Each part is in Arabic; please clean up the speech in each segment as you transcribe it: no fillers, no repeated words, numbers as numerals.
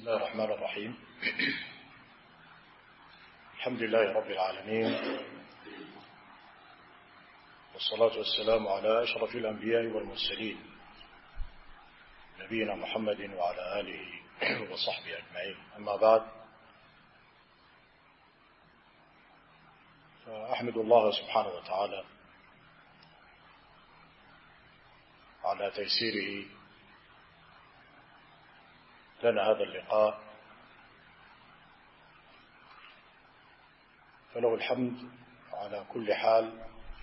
بسم الله الرحمن الرحيم. الحمد لله رب العالمين، والصلاة والسلام على أشرف الأنبياء والمرسلين نبينا محمد وعلى آله وصحبه أجمعين. أما بعد، فأحمد الله سبحانه وتعالى على تيسيره لنا هذا اللقاء، فله الحمد على كل حال،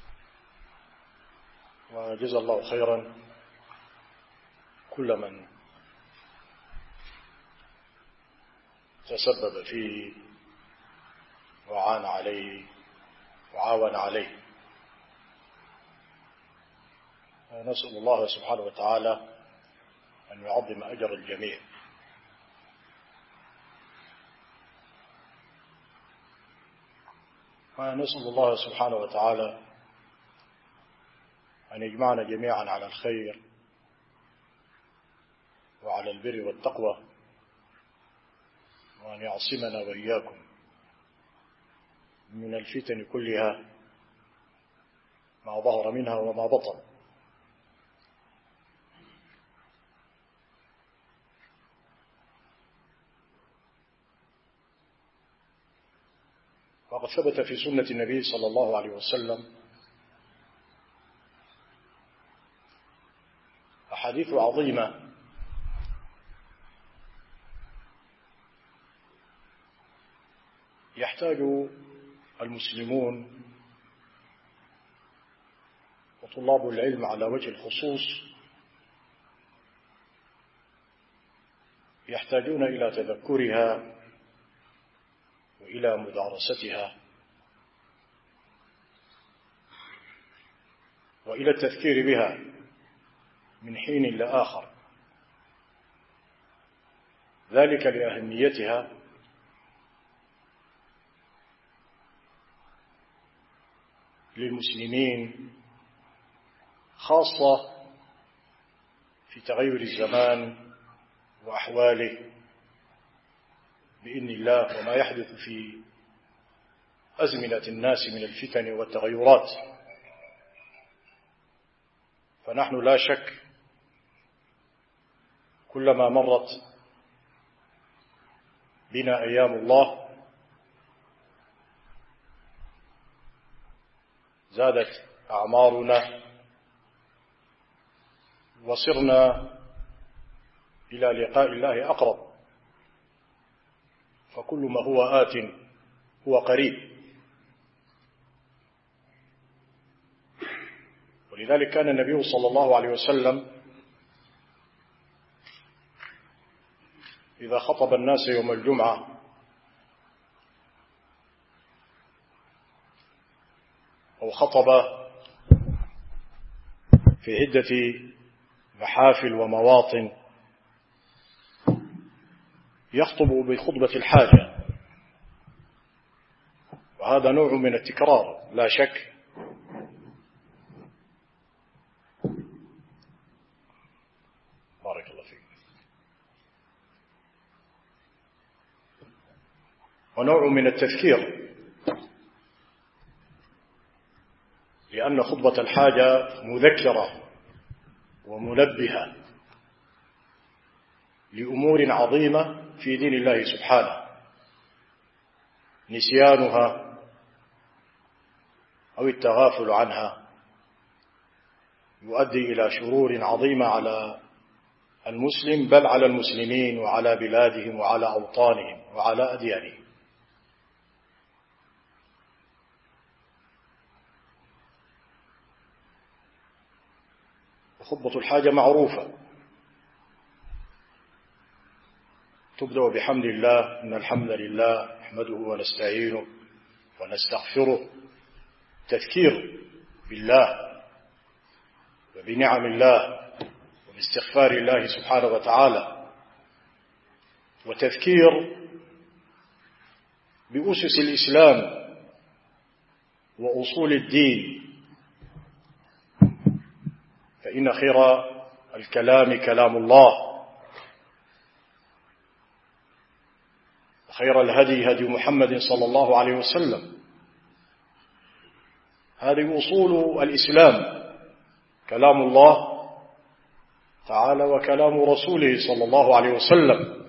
وجزا الله خيرا كل من تسبب فيه وعان عليه وعاون عليه. نسأل الله سبحانه وتعالى أن يعظم أجر الجميع. ونسأل الله سبحانه وتعالى أن يجمعنا جميعا على الخير وعلى البر والتقوى، وأن يعصمنا وإياكم من الفتن كلها ما ظهر منها وما بطن. وقد ثبت في سنة النبي صلى الله عليه وسلم أحاديث عظيمة يحتاج المسلمون وطلاب العلم على وجه الخصوص يحتاجون إلى تذكرها وإلى مدارستها وإلى التذكير بها من حين لآخر، ذلك لأهميتها للمسلمين، خاصة في تغير الزمان وأحواله بإذن الله، وما يحدث في أزمنة الناس من الفتن والتغيرات. فنحن لا شك كلما مرت بنا أيام الله زادت أعمارنا وصرنا إلى لقاء الله أقرب، فكل ما هو آت هو قريب. ولذلك كان النبي صلى الله عليه وسلم إذا خطب الناس يوم الجمعة أو خطب في عدة محافل ومواطن يخطب بخطبة الحاجة، وهذا نوع من التكرار لا شك. بارك الله فيك. ونوع من التذكير، لأن خطبة الحاجة مذكرة ومنبهة لأمور عظيمة في دين الله سبحانه، نسيانها أو التغافل عنها يؤدي إلى شرور عظيمة على المسلم، بل على المسلمين وعلى بلادهم وعلى أوطانهم وعلى أديانهم. خطبة الحاجة معروفة، تبدأ بحمد الله، إن الحمد لله نحمده ونستعينه ونستغفره، تذكير بالله وبنعم الله وباستغفار الله سبحانه وتعالى، وتذكير بأسس الإسلام وأصول الدين، فإن خير الكلام كلام الله، وخير الهدي هدي محمد صلى الله عليه وسلم. هذه أصول الإسلام، كلام الله تعالى وكلام رسوله صلى الله عليه وسلم.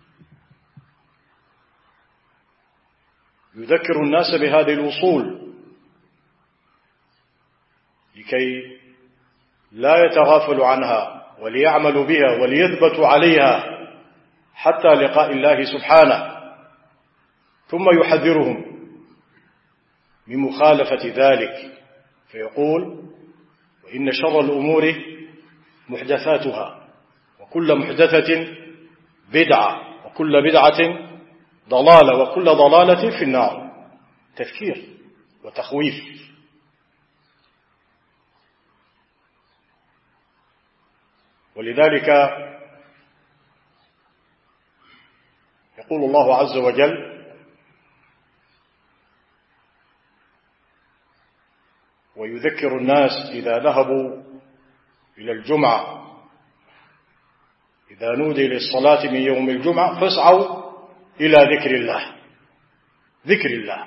يذكر الناس بهذه الأصول لكي لا يتغافلوا عنها وليعملوا بها وليثبتوا عليها حتى لقاء الله سبحانه. ثم يحذرهم من مخالفة ذلك فيقول: وإن شر الأمور محدثاتها وكل محدثة بدعة وكل بدعة ضلالة وكل ضلالة في النار. تذكير وتخويف. ولذلك يقول الله عز وجل: ويذكر الناس إذا ذهبوا إلى الجمعة إذا نودي للصلاة من يوم الجمعة فاسعوا إلى ذكر الله. ذكر الله.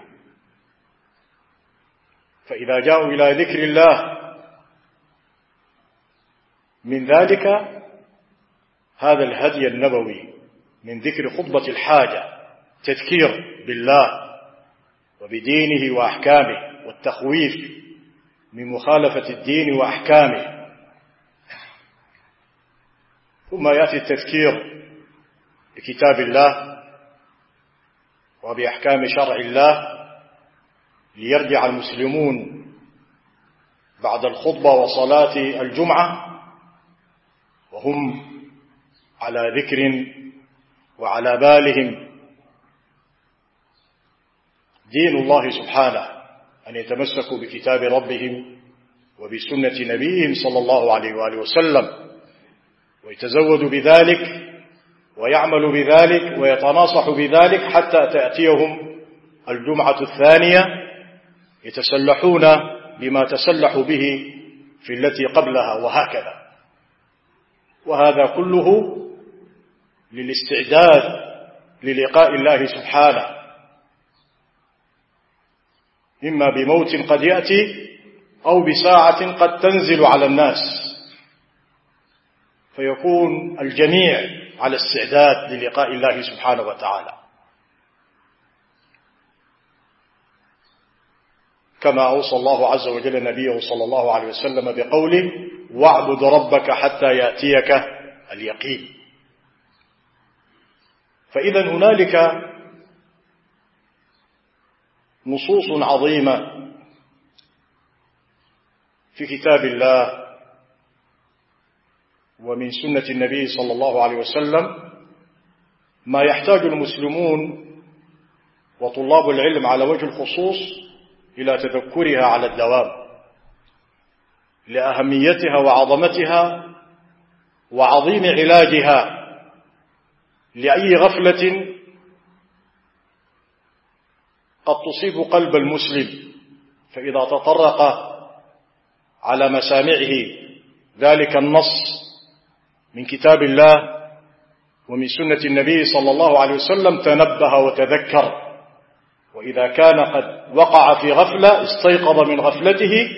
فإذا جاءوا إلى ذكر الله من ذلك هذا الهدي النبوي من ذكر خطبة الحاجة، تذكير بالله وبدينه وأحكامه والتخويف من مخالفة الدين وأحكامه. ثم يأتي التذكير بكتاب الله وبأحكام شرع الله ليرجع المسلمون بعد الخطبة وصلاة الجمعة وهم على ذكر وعلى بالهم دين الله سبحانه، أن يتمسكوا بكتاب ربهم وبسنة نبيهم صلى الله عليه وآله وسلم، ويتزودوا بذلك ويعملوا بذلك ويتناصحوا بذلك حتى تأتيهم الجمعة الثانية يتسلحون بما تسلحوا به في التي قبلها، وهكذا. وهذا كله للاستعداد للقاء الله سبحانه، إما بموت قد يأتي أو بساعة قد تنزل على الناس، فيكون الجميع على استعداد للقاء الله سبحانه وتعالى. كما أوصى الله عز وجل نبيه صلى الله عليه وسلم بقوله: واعبد ربك حتى يأتيك اليقين. فإذا هنالك نصوص عظيمة في كتاب الله ومن سنة النبي صلى الله عليه وسلم ما يحتاج المسلمون وطلاب العلم على وجه الخصوص إلى تذكرها على الدوام، لأهميتها وعظمتها وعظيم علاجها لأي غفلة قد تصيب قلب المسلم، فإذا تطرق على مسامعه ذلك النص من كتاب الله ومن سنة النبي صلى الله عليه وسلم تنبه وتذكر، وإذا كان قد وقع في غفلة استيقظ من غفلته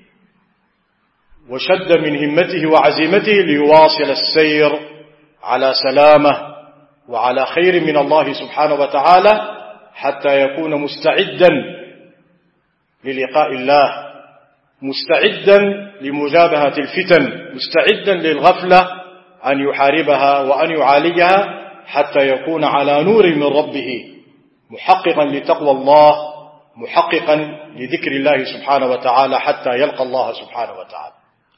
وشد من همته وعزيمته ليواصل السير على سلامة وعلى خير من الله سبحانه وتعالى، حتى يكون مستعدا للقاء الله، مستعدا لمجابهة الفتن، مستعدا للغفلة أن يحاربها وأن يعالجها، حتى يكون على نور من ربه، محققا لتقوى الله، محققا لذكر الله سبحانه وتعالى حتى يلقى الله سبحانه وتعالى.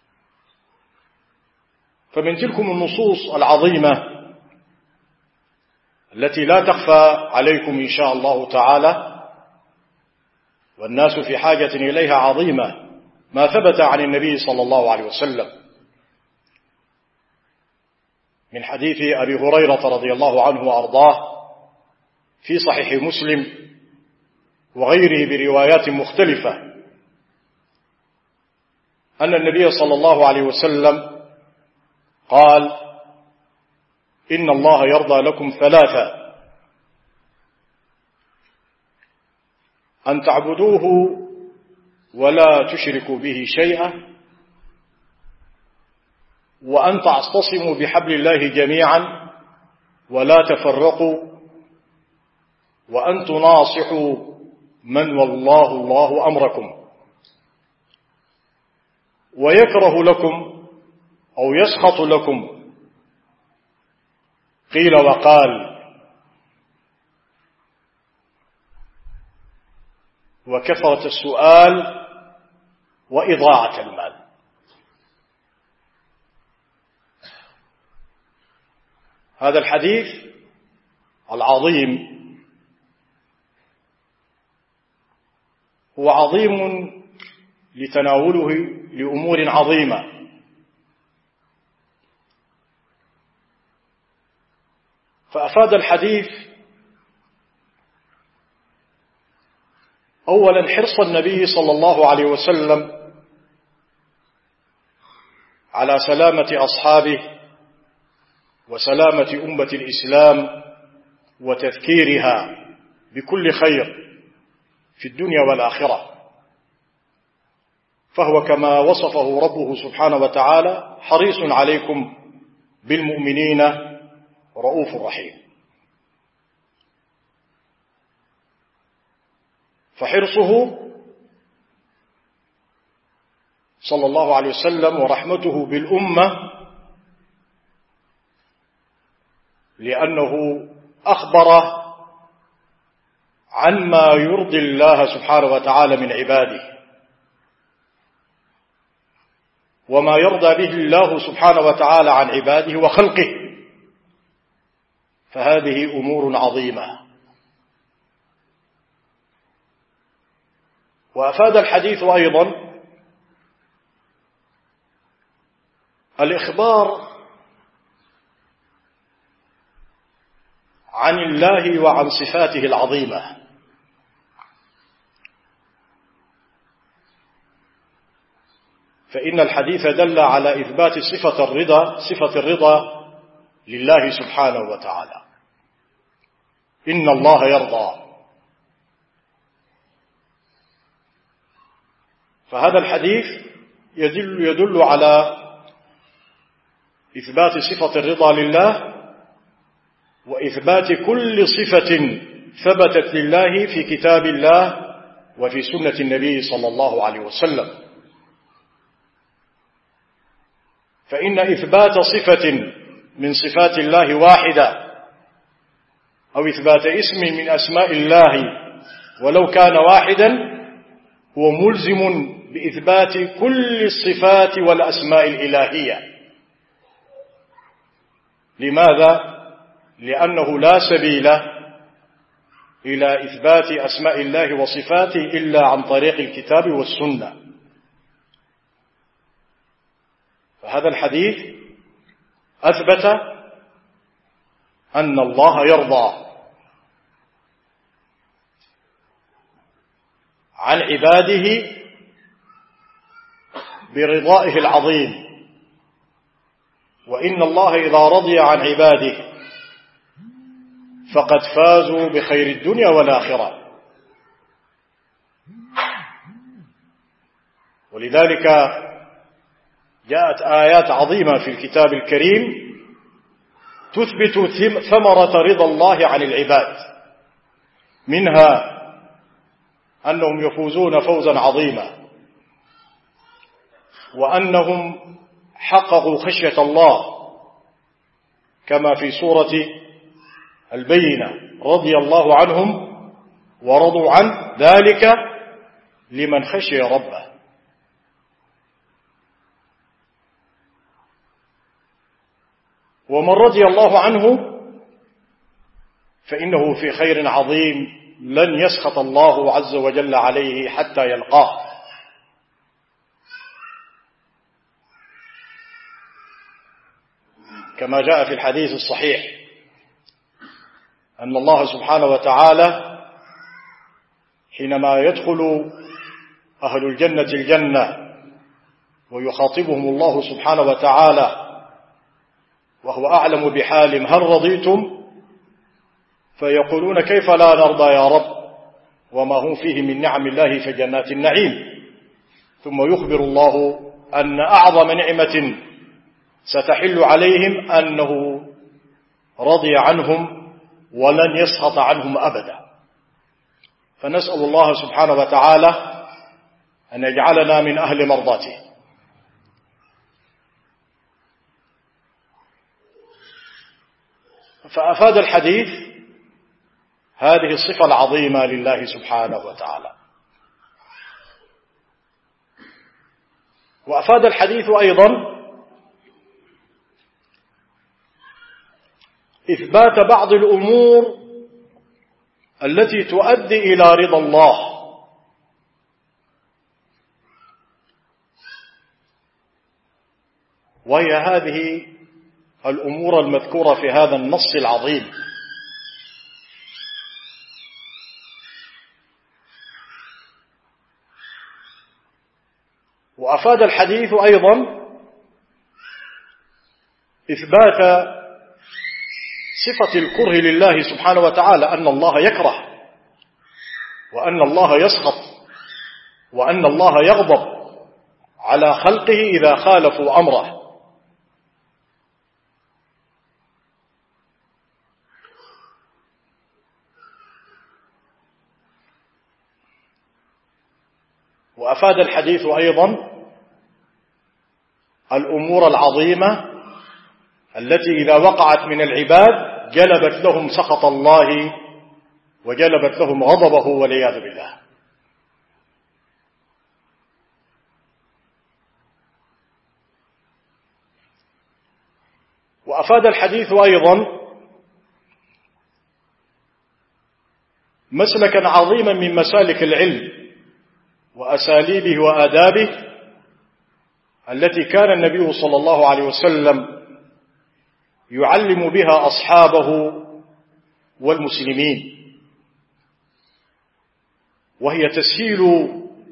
فمن تلكم النصوص العظيمة التي لا تخفى عليكم إن شاء الله تعالى، والناس في حاجة إليها عظيمة، ما ثبت عن النبي صلى الله عليه وسلم من حديث أبي هريرة رضي الله عنه وأرضاه في صحيح مسلم وغيره بروايات مختلفة، أن النبي صلى الله عليه وسلم قال: إن الله يرضى لكم ثلاثة: أن تعبدوه ولا تشركوا به شيئا، وأن تعتصموا بحبل الله جميعا ولا تفرقوا، وأن تناصحوا من والله الله أمركم. ويكره لكم أو يسخط لكم قيل وقال وكثرة السؤال وإضاعة المال. هذا الحديث العظيم هو عظيم لتناوله لأمور عظيمة. فأفاد الحديث أولا حرص النبي صلى الله عليه وسلم على سلامة أصحابه وسلامة أمة الإسلام وتذكيرها بكل خير في الدنيا والآخرة، فهو كما وصفه ربه سبحانه وتعالى حريص عليكم بالمؤمنين رؤوف رحيم. فحرصه صلى الله عليه وسلم ورحمته بالأمة لأنه أخبر عن ما يرضي الله سبحانه وتعالى من عباده وما يرضى به الله سبحانه وتعالى عن عباده وخلقه، فهذه أمور عظيمة. وأفاد الحديث أيضا الإخبار عن الله وعن صفاته العظيمة، فإن الحديث دل على إثبات صفة الرضا لله سبحانه وتعالى. إن الله يرضى. فهذا الحديث يدل على إثبات صفة الرضا لله وإثبات كل صفة ثبتت لله في كتاب الله وفي سنة النبي صلى الله عليه وسلم. فإن إثبات صفة من صفات الله واحدة أو إثبات اسم من أسماء الله ولو كان واحدا هو ملزم بإثبات كل الصفات والأسماء الإلهية. لماذا؟ لأنه لا سبيل إلى إثبات أسماء الله وصفاته إلا عن طريق الكتاب والسنة. فهذا الحديث أثبت أن الله يرضى عن عباده برضائه العظيم، وإن الله إذا رضي عن عباده فقد فازوا بخير الدنيا والآخرة. ولذلك جاءت آيات عظيمة في الكتاب الكريم تثبت ثمرة رضا الله عن العباد، منها أنهم يفوزون فوزا عظيما، وأنهم حققوا خشية الله كما في سورة البينة رضي الله عنهم ورضوا عنه ذلك لمن خشي ربه. ومن رضي الله عنه فإنه في خير عظيم لن يسخط الله عز وجل عليه حتى يلقاه. كما جاء في الحديث الصحيح أن الله سبحانه وتعالى حينما يدخل أهل الجنة الجنة ويخاطبهم الله سبحانه وتعالى وهو أعلم بحالهم هل رضيتم؟ فيقولون كيف لا نرضى يا رب وما هم فيه من نعم الله في جنات النعيم. ثم يخبر الله أن أعظم نعمة ستحل عليهم أنه رضي عنهم ولن يسخط عنهم أبدا. فنسأل الله سبحانه وتعالى أن يجعلنا من أهل مرضاته. فأفاد الحديث هذه الصفة العظيمة لله سبحانه وتعالى. وأفاد الحديث أيضا إثبات بعض الأمور التي تؤدي إلى رضا الله، وهي هذه الأمور المذكورة في هذا النص العظيم. وأفاد الحديث أيضا إثبات صفة الكره لله سبحانه وتعالى، أن الله يكره، وأن الله يسخط، وأن الله يغضب على خلقه إذا خالفوا أمره. وأفاد الحديث أيضا الأمور العظيمة التي إذا وقعت من العباد جلبت لهم سخط الله وجلبت لهم غضبه والعياذ بالله. وأفاد الحديث أيضا مسلكا عظيما من مسالك العلم وأساليبه وآدابه التي كان النبي صلى الله عليه وسلم يعلم بها أصحابه والمسلمين، وهي تسهيل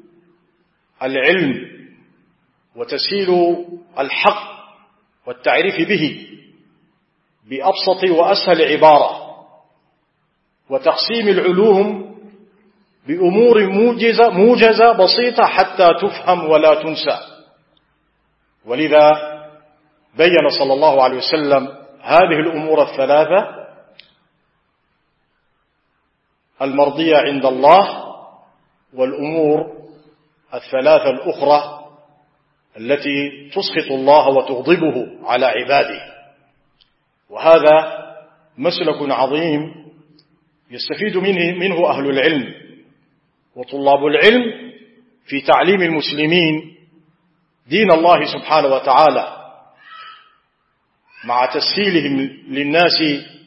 العلم وتسهيل الحق والتعريف به بأبسط وأسهل عبارة، وتقسيم العلوم بأمور موجزة بسيطة حتى تفهم ولا تنسى. ولذا بين صلى الله عليه وسلم هذه الأمور الثلاثة المرضية عند الله، والأمور الثلاثة الأخرى التي تسخط الله وتغضبه على عباده. وهذا مسلك عظيم يستفيد منه أهل العلم وطلاب العلم في تعليم المسلمين دين الله سبحانه وتعالى، مع تسهيلهم للناس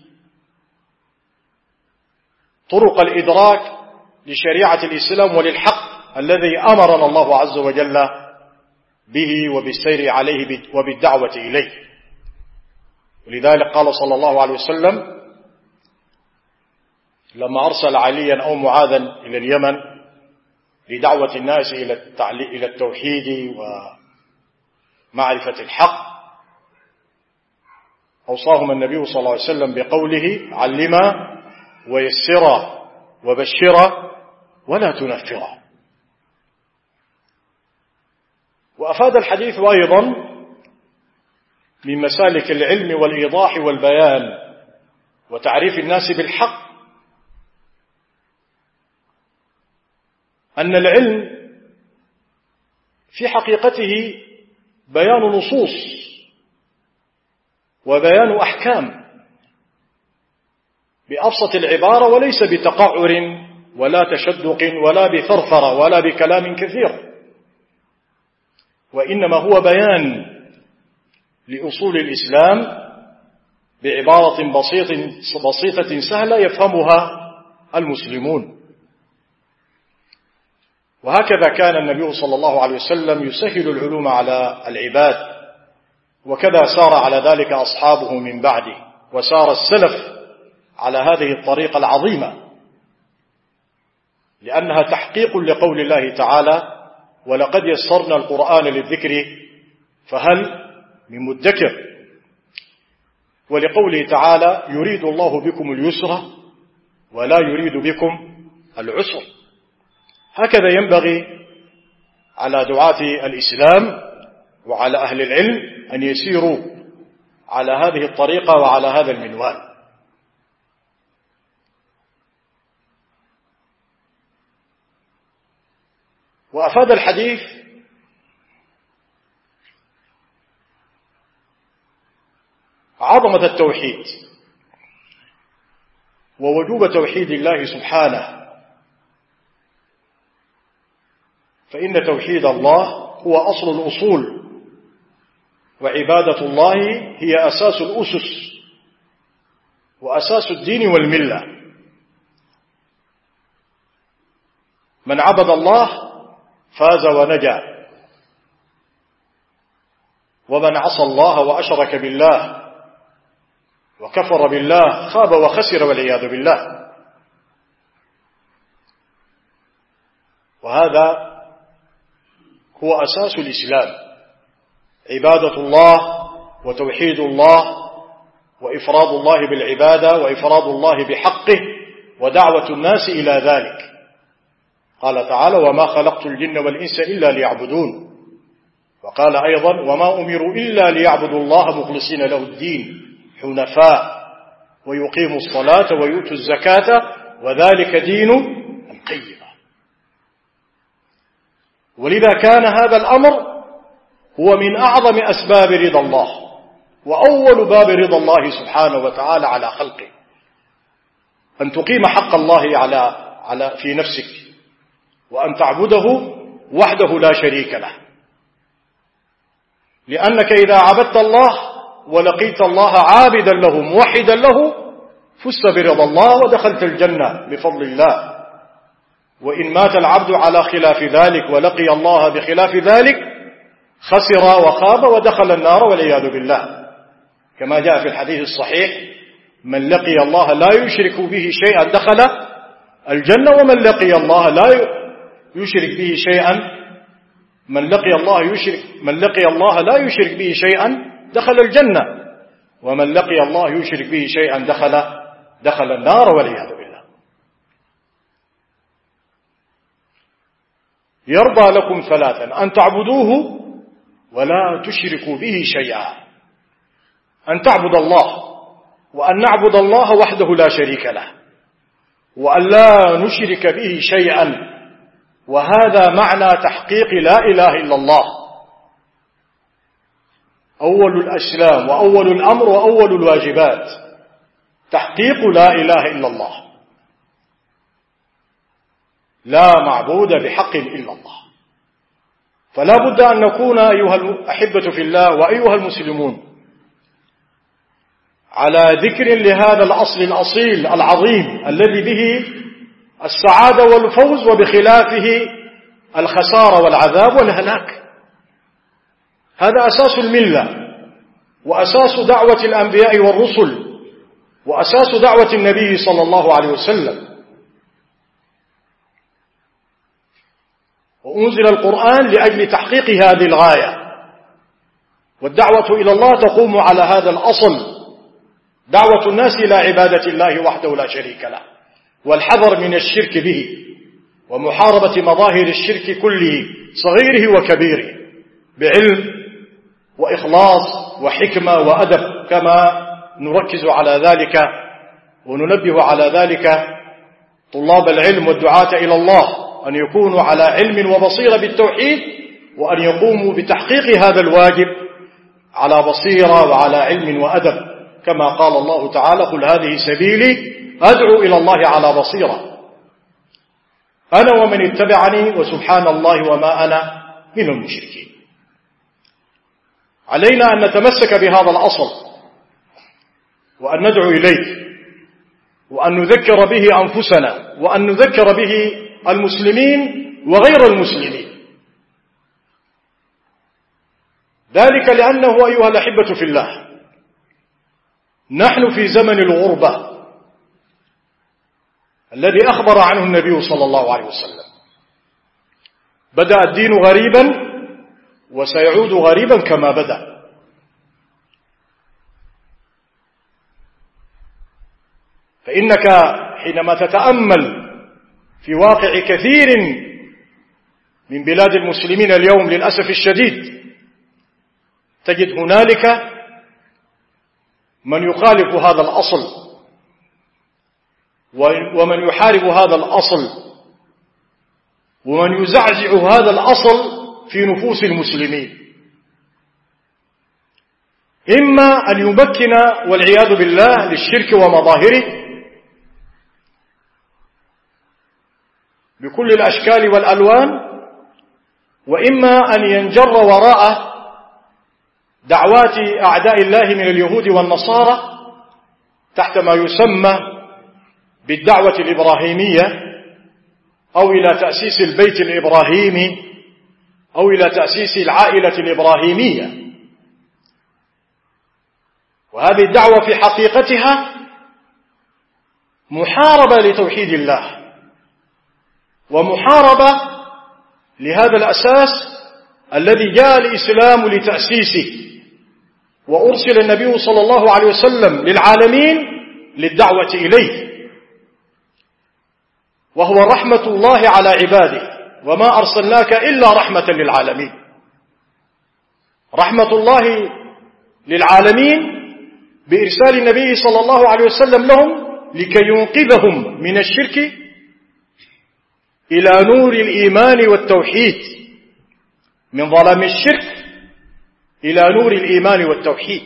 طرق الإدراك لشريعة الإسلام وللحق الذي أمرنا الله عز وجل به وبالسير عليه وبالدعوة إليه. ولذلك قال صلى الله عليه وسلم لما أرسل عليا أو معاذا إلى اليمن لدعوة الناس إلى التوحيد ومعرفة الحق، أوصاهم النبي صلى الله عليه وسلم بقوله علما ويسرا وبشرا ولا تنفرا. وأفاد الحديث أيضا من مسالك العلم والإيضاح والبيان وتعريف الناس بالحق أن العلم في حقيقته بيان نصوص وبيان أحكام بأبسط العبارة، وليس بتقعر ولا تشدق ولا بثرثرة ولا بكلام كثير، وإنما هو بيان لأصول الإسلام بعبارة بسيطة سهلة يفهمها المسلمون. وهكذا كان النبي صلى الله عليه وسلم يسهل العلوم على العباد، وكذا سار على ذلك أصحابه من بعده، وسار السلف على هذه الطريقة العظيمة، لأنها تحقيق لقول الله تعالى ولقد يسرنا القرآن للذكر فهل من مدكر، ولقوله تعالى يريد الله بكم اليسر ولا يريد بكم العسر. هكذا ينبغي على دعاة الإسلام وعلى أهل العلم أن يسيروا على هذه الطريقة وعلى هذا المنوال. وأفاد الحديث عظمة التوحيد ووجوب توحيد الله سبحانه، فإن توحيد الله هو أصل الأصول، وعبادة الله هي أساس الأسس وأساس الدين والملة. من عبد الله فاز ونجا، ومن عصى الله وأشرك بالله وكفر بالله خاب وخسر والعياذ بالله. وهذا هو أساس الإسلام، عبادة الله وتوحيد الله وإفراد الله بالعبادة وإفراد الله بحقه ودعوة الناس إلى ذلك. قال تعالى: وما خلقت الجن والإنس إلا ليعبدون. وقال أيضا: وما أمروا إلا ليعبدوا الله مخلصين له الدين حنفاء ويقيموا الصلاة ويؤتوا الزكاة وذلك دين القيمة. ولذا كان هذا الأمر هو من أعظم أسباب رضا الله، وأول باب رضا الله سبحانه وتعالى على خلقه، أن تقيم حق الله في نفسك، وأن تعبده وحده لا شريك له. لأنك إذا عبدت الله ولقيت الله عابدا له موحدا له فزت برضا الله ودخلت الجنة بفضل الله. وإن مات العبد على خلاف ذلك ولقي الله بخلاف ذلك خسر وخاب ودخل النار والعياذ بالله، كما جاء في الحديث الصحيح: من لقي الله لا يشرك به شيئا دخل الجنة، ومن لقي الله لا يشرك به شيئا من لقي الله لا يشرك به شيئا دخل الجنة، ومن لقي الله يشرك به شيئا دخل النار والعياذ بالله. يرضى لكم ثلاثا: أن تعبدوه ولا تشركوا به شيئا. أن تعبد الله، وأن نعبد الله وحده لا شريك له، وأن لا نشرك به شيئا. وهذا معنى تحقيق لا إله إلا الله، أول الأسلام وأول الأمر وأول الواجبات، تحقيق لا إله إلا الله، لا معبود بحق إلا الله. فلا بد أن نكون أيها الأحبة في الله وأيها المسلمون على ذكر لهذا الأصل الأصيل العظيم الذي به السعادة والفوز، وبخلافه الخسارة والعذاب والهلاك. هذا أساس الملة، وأساس دعوة الأنبياء والرسل، وأساس دعوة النبي صلى الله عليه وسلم. وأنزل القرآن لأجل تحقيق هذه الغاية، والدعوة إلى الله تقوم على هذا الأصل، دعوة الناس إلى عبادة الله وحده لا شريك له، والحذر من الشرك به، ومحاربة مظاهر الشرك كله صغيره وكبيره، بعلم وإخلاص وحكمة وأدب، كما نركز على ذلك وننبه على ذلك طلاب العلم والدعاة إلى الله، أن يكونوا على علم وبصيرة بالتوحيد، وأن يقوموا بتحقيق هذا الواجب على بصيرة وعلى علم وأدب، كما قال الله تعالى: قل هذه سبيلي أدعو إلى الله على بصيرة أنا ومن اتبعني وسبحان الله وما أنا من المشركين. علينا أن نتمسك بهذا الأصل، وأن ندعو إليه، وأن نذكر به أنفسنا، وأن نذكر به المسلمين وغير المسلمين. ذلك لأنه أيها الأحبة في الله نحن في زمن الغربة الذي أخبر عنه النبي صلى الله عليه وسلم. بدأ الدين غريبا وسيعود غريبا كما بدأ. فإنك حينما تتأمل في واقع كثير من بلاد المسلمين اليوم للأسف الشديد تجد هنالك من يخالف هذا الأصل ومن يحارب هذا الأصل ومن يزعزع هذا الأصل في نفوس المسلمين، إما أن يمكن والعياذ بالله للشرك ومظاهره بكل الأشكال والألوان، وإما أن ينجر وراء دعوات أعداء الله من اليهود والنصارى تحت ما يسمى بالدعوة الإبراهيمية، أو إلى تأسيس البيت الإبراهيمي، أو إلى تأسيس العائلة الإبراهيمية. وهذه الدعوة في حقيقتها محاربة لتوحيد الله، ومحاربة لهذا الأساس الذي جاء الإسلام لتأسيسه، وأرسل النبي صلى الله عليه وسلم للعالمين للدعوة إليه، وهو رحمة الله على عباده، وما أرسلناك إلا رحمة للعالمين. رحمة الله للعالمين بإرسال النبي صلى الله عليه وسلم لهم لكي ينقذهم من الشرك إلى نور الإيمان والتوحيد، من ظلام الشرك إلى نور الإيمان والتوحيد.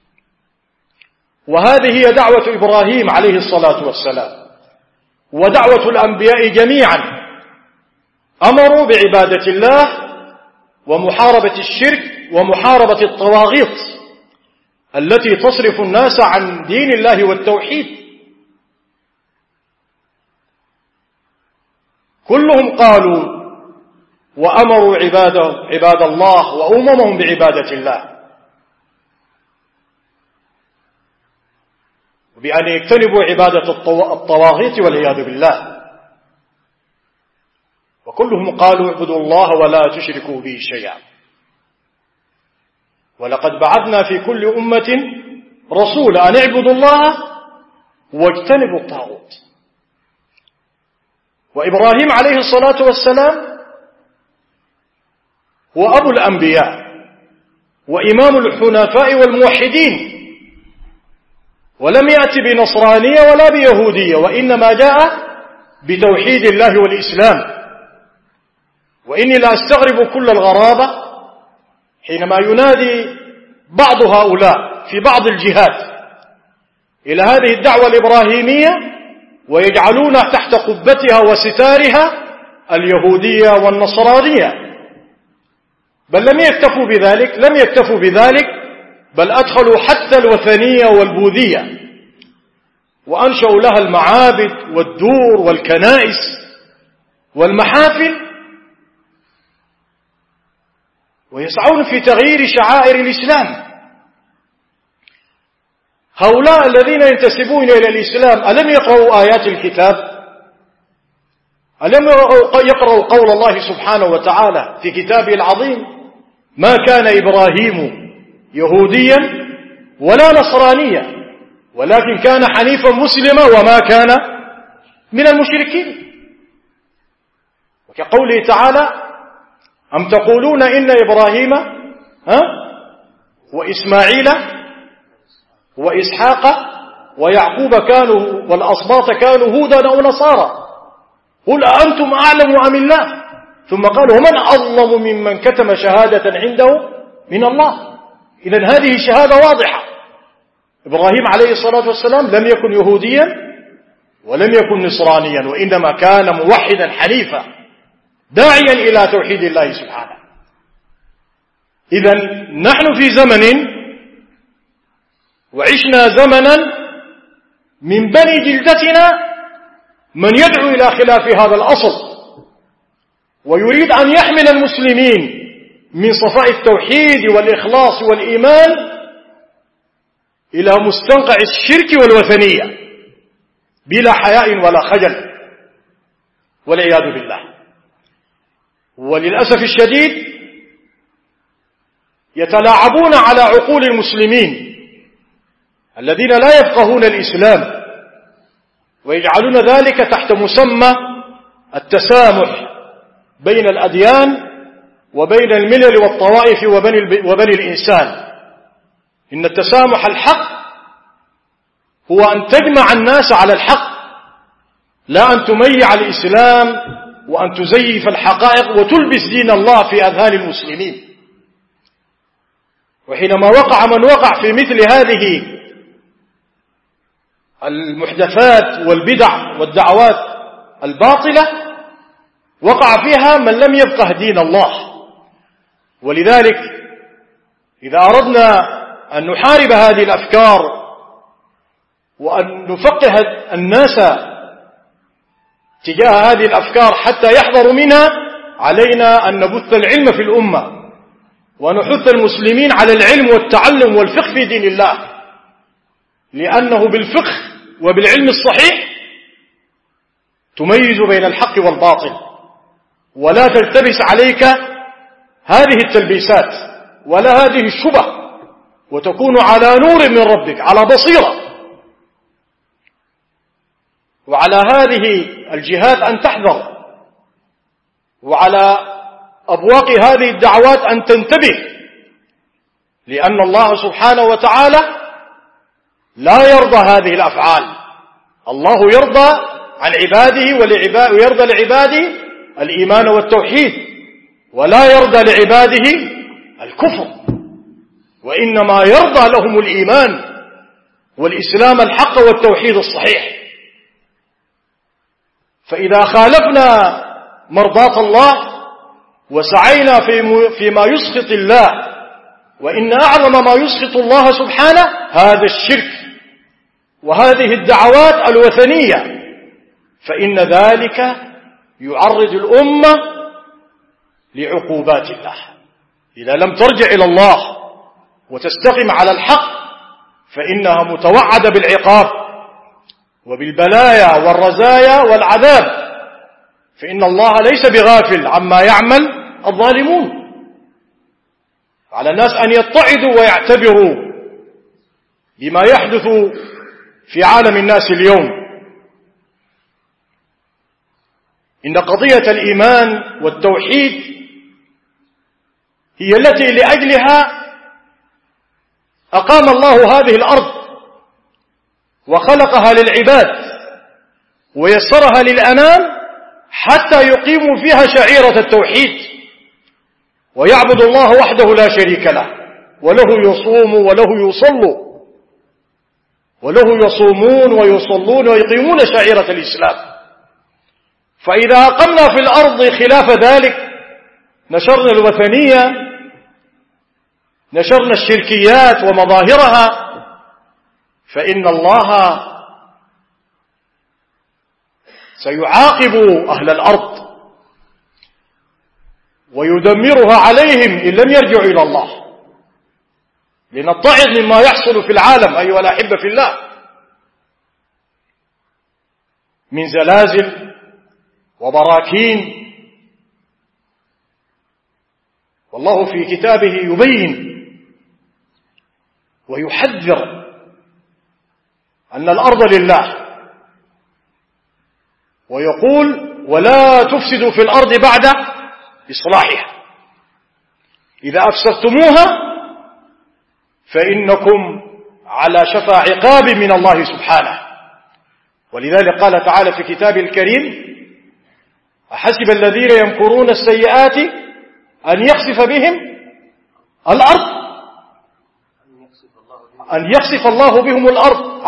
وهذه هي دعوة إبراهيم عليه الصلاة والسلام، ودعوة الأنبياء جميعا، أمروا بعبادة الله ومحاربة الشرك ومحاربة الطواغيت التي تصرف الناس عن دين الله والتوحيد. كلهم قالوا وأمروا عباد الله وأممهم بعبادة الله، بأن يجتنبوا عبادة الطواغيت والعياذ بالله. وكلهم قالوا اعبدوا الله ولا تشركوا به شيئا. ولقد بعثنا في كل أمة رسولا أن اعبدوا الله واجتنبوا الطاغوت. وإبراهيم عليه الصلاة والسلام هو أبو الأنبياء وإمام الحنفاء والموحدين، ولم يأتي بنصرانية ولا بيهودية، وإنما جاء بتوحيد الله والإسلام. وإني لا أستغرب كل الغرابة حينما ينادي بعض هؤلاء في بعض الجهات إلى هذه الدعوة الإبراهيمية ويجعلون تحت قبتها وستارها اليهودية والنصرانية، بل لم يكتفوا بذلك، بل أدخلوا حتى الوثنية والبوذية، وأنشأوا لها المعابد والدور والكنائس والمحافل، ويسعون في تغيير شعائر الإسلام. هؤلاء الذين ينتسبون إلى الإسلام ألم يقرأوا آيات الكتاب؟ ألم يقرأوا قول الله سبحانه وتعالى في كتابه العظيم: ما كان إبراهيم يهوديا ولا نصرانيا ولكن كان حنيفا مسلما وما كان من المشركين. وكقوله تعالى: أم تقولون إن إبراهيم وإسماعيل وإسحاق ويعقوب والأسباط كانوا هودا أو نصارى قل أأنتم أعلم أم الله؟ ثم قالوا: ومن أظلم ممن كتم شهادة عنده من الله. إذن هذه شهادة واضحة. إبراهيم عليه الصلاة والسلام لم يكن يهوديا ولم يكن نصرانيا، وإنما كان موحدا حنيفا داعيا إلى توحيد الله سبحانه. إذن نحن في زمن وعشنا زمنا من بني جلدتنا من يدعو إلى خلاف هذا الأصل، ويريد أن يحمل المسلمين من صفاء التوحيد والإخلاص والإيمان إلى مستنقع الشرك والوثنية بلا حياء ولا خجل والعياذ بالله. وللأسف الشديد يتلاعبون على عقول المسلمين الذين لا يفقهون الإسلام، ويجعلون ذلك تحت مسمى التسامح بين الأديان وبين الملل والطوائف وبني الإنسان. إن التسامح الحق هو أن تجمع الناس على الحق، لا أن تميع الإسلام وأن تزيف الحقائق وتلبس دين الله في أذهان المسلمين. وحينما وقع من وقع في مثل هذه المحدثات والبدع والدعوات الباطلة وقع فيها من لم يفقه دين الله. ولذلك إذا أردنا أن نحارب هذه الأفكار وأن نفقه الناس تجاه هذه الأفكار حتى يحذروا منها، علينا أن نبث العلم في الأمة ونحث المسلمين على العلم والتعلم والفقه في دين الله، لأنه بالفقه وبالعلم الصحيح تميز بين الحق والباطل، ولا تلتبس عليك هذه التلبيسات ولا هذه الشبه، وتكون على نور من ربك، على بصيرة. وعلى هذه الجهات أن تحذر، وعلى أبواق هذه الدعوات أن تنتبه، لأن الله سبحانه وتعالى لا يرضى هذه الأفعال. الله يرضى عن عباده ويرضى لعباده الإيمان والتوحيد، ولا يرضى لعباده الكفر، وإنما يرضى لهم الإيمان والإسلام الحق والتوحيد الصحيح. فإذا خالفنا مرضاة الله وسعينا فيما يسخط الله، وإن أعظم ما يسخط الله سبحانه هذا الشرك وهذه الدعوات الوثنية، فإن ذلك يعرض الأمة لعقوبات الله. إذا لم ترجع إلى الله وتستقم على الحق فإنها متوعدة بالعقاب وبالبلايا والرزايا والعذاب، فإن الله ليس بغافل عما يعمل الظالمون. على الناس أن يتعظوا ويعتبروا بما يحدث في عالم الناس اليوم. إن قضية الإيمان والتوحيد هي التي لأجلها أقام الله هذه الأرض وخلقها للعباد ويسرها للأنام حتى يقيموا فيها شعيرة التوحيد ويعبد الله وحده لا شريك له، وله يصومون ويصلون ويقيمون شعيرة الإسلام. فإذا أقمنا في الأرض خلاف ذلك نشرنا الوثنية، نشرنا الشركيات ومظاهرها، فإن الله سيعاقب أهل الأرض ويدمرها عليهم إن لم يرجعوا إلى الله. لنتعظ مما يحصل في العالم أيها الأحبة في الله من زلازل وبراكين. والله في كتابه يبين ويحذر أن الأرض لله، ويقول ولا تفسدوا في الأرض بعد إصلاحها، إذا أفسدتموها فإنكم على شفا عقاب من الله سبحانه. ولذلك قال تعالى في كتابه الكريم أحسب الذين يمكرون السيئات أن يخسف بهم الأرض، أن يخسف الله بهم الأرض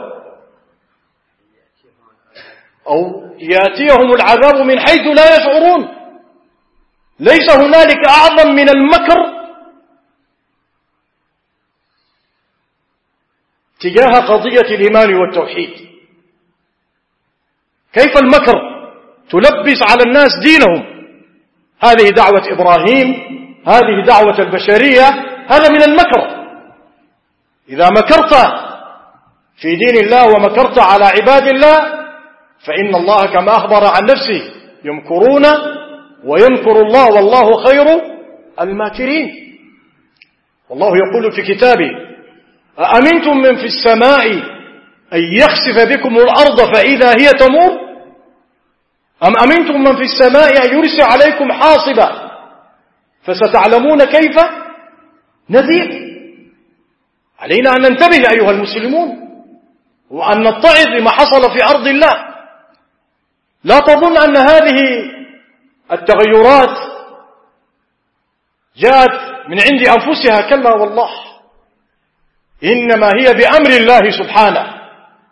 أو يأتيهم العذاب من حيث لا يشعرون. ليس هنالك أعظم من المكر تجاه قضية الإيمان والتوحيد. كيف المكر؟ تلبس على الناس دينهم. هذه دعوة إبراهيم، هذه دعوة البشرية، هذا من المكر. إذا مكرت في دين الله ومكرت على عباد الله فإن الله كما أخبر عن نفسه يمكرون ويمكر الله والله خير الماكرين. والله يقول في كتابه أأمنتم من في السماء أن يخسف بكم الأرض فإذا هي تمور. أم أمنتم من في السماء أن يرسل عليكم حاصبا فستعلمون كيف نذير. علينا أن ننتبه أيها المسلمون وأن نتعظ لما حصل في أرض الله. لا تظن أن هذه التغيرات جاءت من عند أنفسها، كلا والله، إنما هي بأمر الله سبحانه،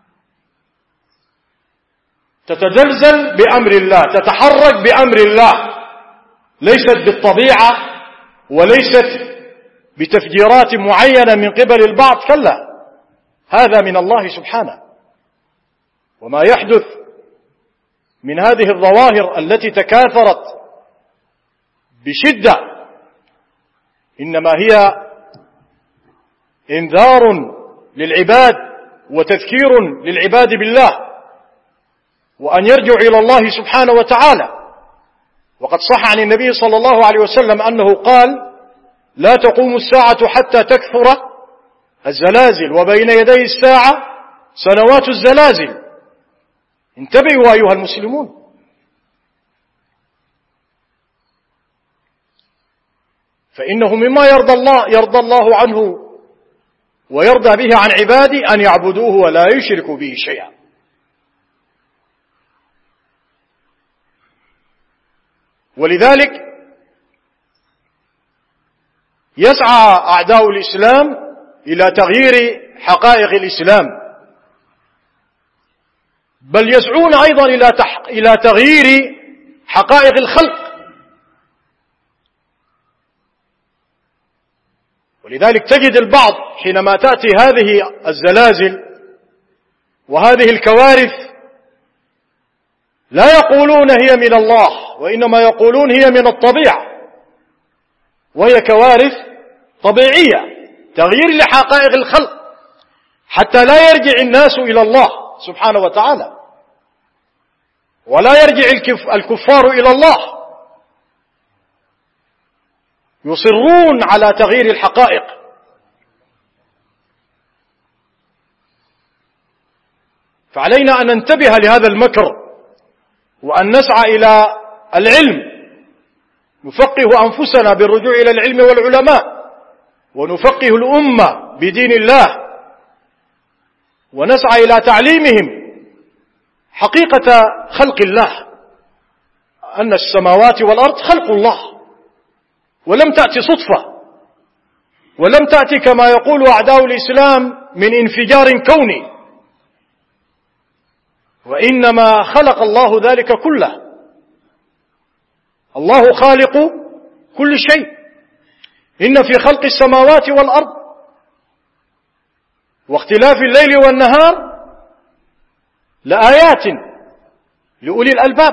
تتزلزل بأمر الله، تتحرك بأمر الله، ليست بالطبيعة وليست بتفجيرات معينة من قبل البعض، كلا، هذا من الله سبحانه. وما يحدث من هذه الظواهر التي تكاثرت بشدة إنما هي إنذار للعباد وتذكير للعباد بالله وأن يرجعوا إلى الله سبحانه وتعالى. وقد صح عن النبي صلى الله عليه وسلم أنه قال: لا تقوم الساعة حتى تكثر الزلازل، وبين يدي الساعة سنوات الزلازل. انتبهوا أيها المسلمون. فإنه مما يرضى الله عنه ويرضى به عن عباده أن يعبدوه ولا يشركوا به شيئا. ولذلك يسعى أعداء الإسلام إلى تغيير حقائق الإسلام، بل يسعون أيضا إلى تغيير حقائق الخلق. ولذلك تجد البعض حينما تأتي هذه الزلازل وهذه الكوارث لا يقولون هي من الله، وإنما يقولون هي من الطبيعة، وهي كوارث طبيعية، تغيير لحقائق الخلق حتى لا يرجع الناس إلى الله سبحانه وتعالى، ولا يرجع الكفار إلى الله. يصرون على تغيير الحقائق. فعلينا أن ننتبه لهذا المكر وأن نسعى إلى العلم، نفقه أنفسنا بالرجوع إلى العلم والعلماء، ونفقه الأمة بدين الله، ونسعى إلى تعليمهم حقيقة خلق الله، أن السماوات والأرض خلق الله، ولم تأتي صدفة، ولم تأتي كما يقول أعداء الإسلام من انفجار كوني، وإنما خلق الله ذلك كله. الله خالق كل شيء. إن في خلق السماوات والأرض واختلاف الليل والنهار لآيات لأولي الألباب،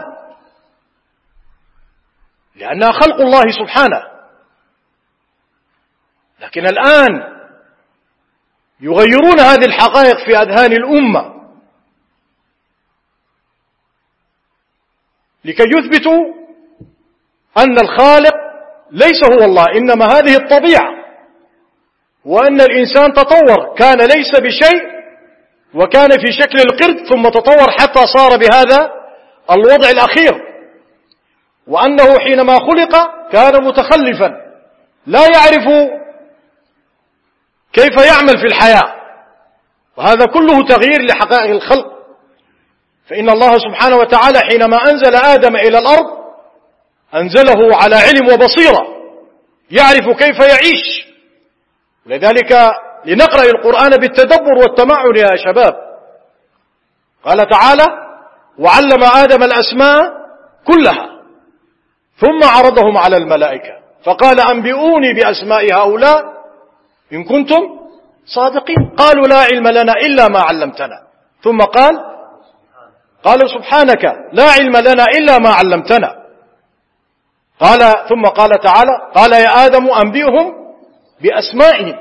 لأنها خلق الله سبحانه. لكن الآن يغيرون هذه الحقائق في أذهان الأمة لكي يثبتوا أن الخالق ليس هو الله، إنما هذه الطبيعة، وأن الإنسان تطور، كان ليس بشيء وكان في شكل القرد ثم تطور حتى صار بهذا الوضع الأخير، وأنه حينما خلق كان متخلفا لا يعرف كيف يعمل في الحياة. وهذا كله تغيير لحقائق الخلق. فإن الله سبحانه وتعالى حينما أنزل آدم إلى الأرض أنزله على علم وبصيرة، يعرف كيف يعيش. ولذلك لنقرأ القرآن بالتدبر والتمعن يا شباب. قال تعالى: وعلم آدم الأسماء كلها ثم عرضهم على الملائكة فقال أنبئوني بأسماء هؤلاء إن كنتم صادقين. قالوا لا علم لنا إلا ما علمتنا. ثم قالوا سبحانك لا علم لنا إلا ما علمتنا. ثم قال تعالى: قال يا آدم أنبئهم بأسمائهم.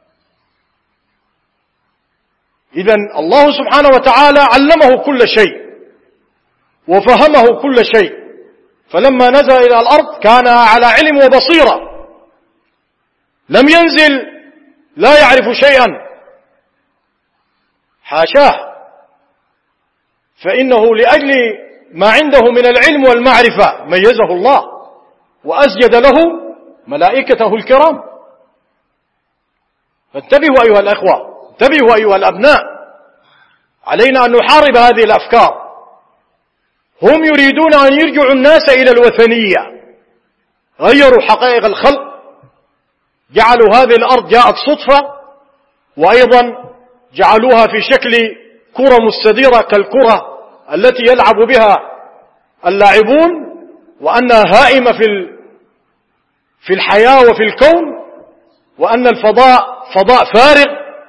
إذن الله سبحانه وتعالى علمه كل شيء وفهمه كل شيء، فلما نزل إلى الأرض كان على علم وبصيرة، لم ينزل لا يعرف شيئا، حاشاه. فإنه لأجل ما عنده من العلم والمعرفة ميزه الله وأسجد له ملائكته الكرام. فانتبهوا أيها الأخوة، انتبهوا أيها الأبناء، علينا أن نحارب هذه الأفكار. هم يريدون أن يرجعوا الناس إلى الوثنية، غيروا حقائق الخلق، جعلوا هذه الأرض جاءت صدفة، وأيضا جعلوها في شكل كرة مستديرة كالكرة التي يلعب بها اللاعبون، وأنها هائمة في الحياة وفي الكون، وأن الفضاء فضاء فارغ،